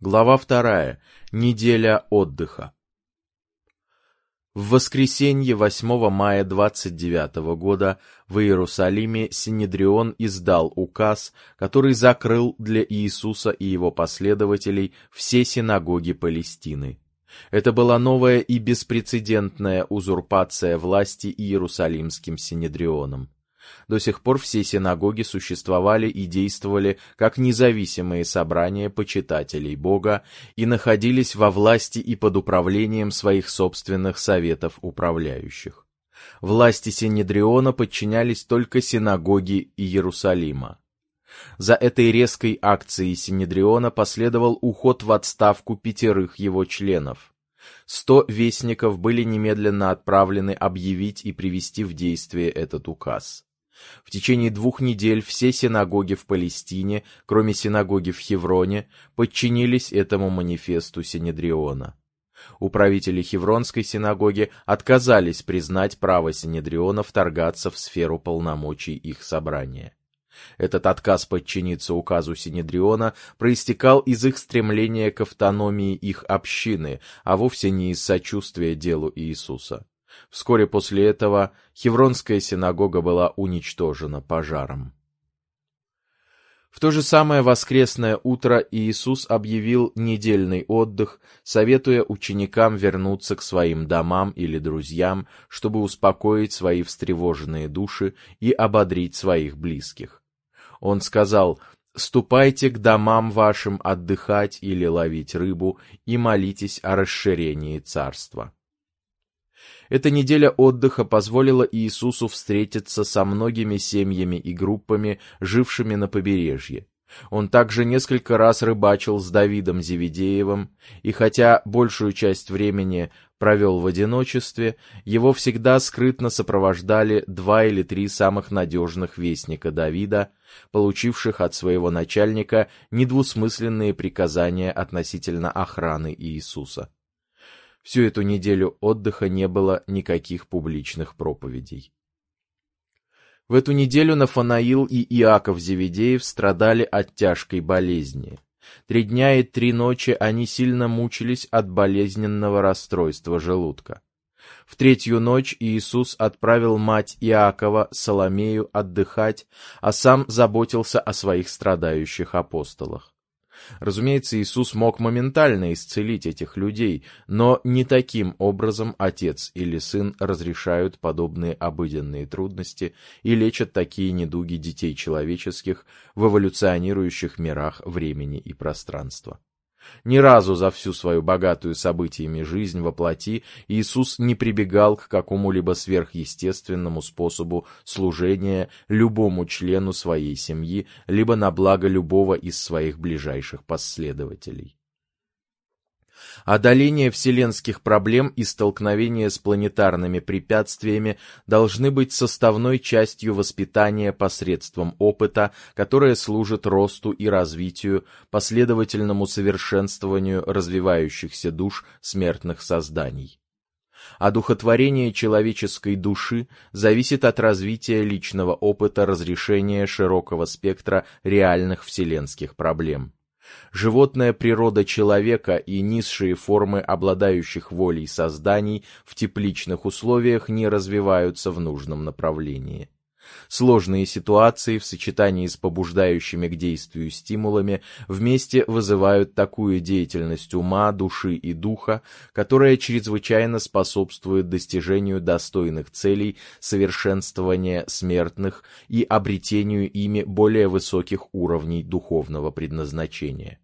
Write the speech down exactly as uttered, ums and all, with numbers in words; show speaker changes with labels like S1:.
S1: Глава вторая. Неделя отдыха. В воскресенье восьмого мая двадцать девятого года в Иерусалиме Синедрион издал указ, который закрыл для Иисуса и его последователей все синагоги Палестины. Это была новая и беспрецедентная узурпация власти Иерусалимским Синедрионом. До сих пор все синагоги существовали и действовали как независимые собрания почитателей Бога и находились во власти и под управлением своих собственных советов управляющих. Власти Синедриона подчинялись только синагоги Иерусалима. За этой резкой акцией Синедриона последовал уход в отставку пятерых его членов. Сто вестников были немедленно отправлены объявить и привести в действие этот указ. В течение двух недель все синагоги в Палестине, кроме синагоги в Хевроне, подчинились этому манифесту Синедриона. Управители Хевронской синагоги отказались признать право Синедриона вторгаться в сферу полномочий их собрания. Этот отказ подчиниться указу Синедриона проистекал из их стремления к автономии их общины, а вовсе не из сочувствия делу Иисуса. Вскоре после этого Хевронская синагога была уничтожена пожаром. В то же самое воскресное утро Иисус объявил недельный отдых, советуя ученикам вернуться к своим домам или друзьям, чтобы успокоить свои встревоженные души и ободрить своих близких. Он сказал: «Ступайте к домам вашим отдыхать или ловить рыбу и молитесь о расширении царства». Эта неделя отдыха позволила Иисусу встретиться со многими семьями и группами, жившими на побережье. Он также несколько раз рыбачил с Давидом Зеведеевым, и хотя большую часть времени провел в одиночестве, его всегда скрытно сопровождали два или три самых надежных вестника Давида, получивших от своего начальника недвусмысленные приказания относительно охраны Иисуса. Всю эту неделю отдыха не было никаких публичных проповедей. В эту неделю Нафанаил и Иаков Зеведеев страдали от тяжкой болезни. Три дня и три ночи они сильно мучились от болезненного расстройства желудка. В третью ночь Иисус отправил мать Иакова, Соломею, отдыхать, а сам заботился о своих страдающих апостолах. Разумеется, Иисус мог моментально исцелить этих людей, но не таким образом отец или сын разрешают подобные обыденные трудности и лечат такие недуги детей человеческих в эволюционирующих мирах времени и пространства. Ни разу за всю свою богатую событиями жизнь во плоти Иисус не прибегал к какому-либо сверхъестественному способу служения любому члену своей семьи, либо на благо любого из своих ближайших последователей. Одоление вселенских проблем и столкновение с планетарными препятствиями должны быть составной частью воспитания посредством опыта, которое служит росту и развитию, последовательному совершенствованию развивающихся душ смертных созданий. Одухотворение человеческой души зависит от развития личного опыта разрешения широкого спектра реальных вселенских проблем. Животная природа человека и низшие формы обладающих волей созданий в тепличных условиях не развиваются в нужном направлении. Сложные ситуации в сочетании с побуждающими к действию стимулами вместе вызывают такую деятельность ума, души и духа, которая чрезвычайно способствует достижению достойных целей совершенствования смертных и обретению ими более высоких уровней духовного предназначения.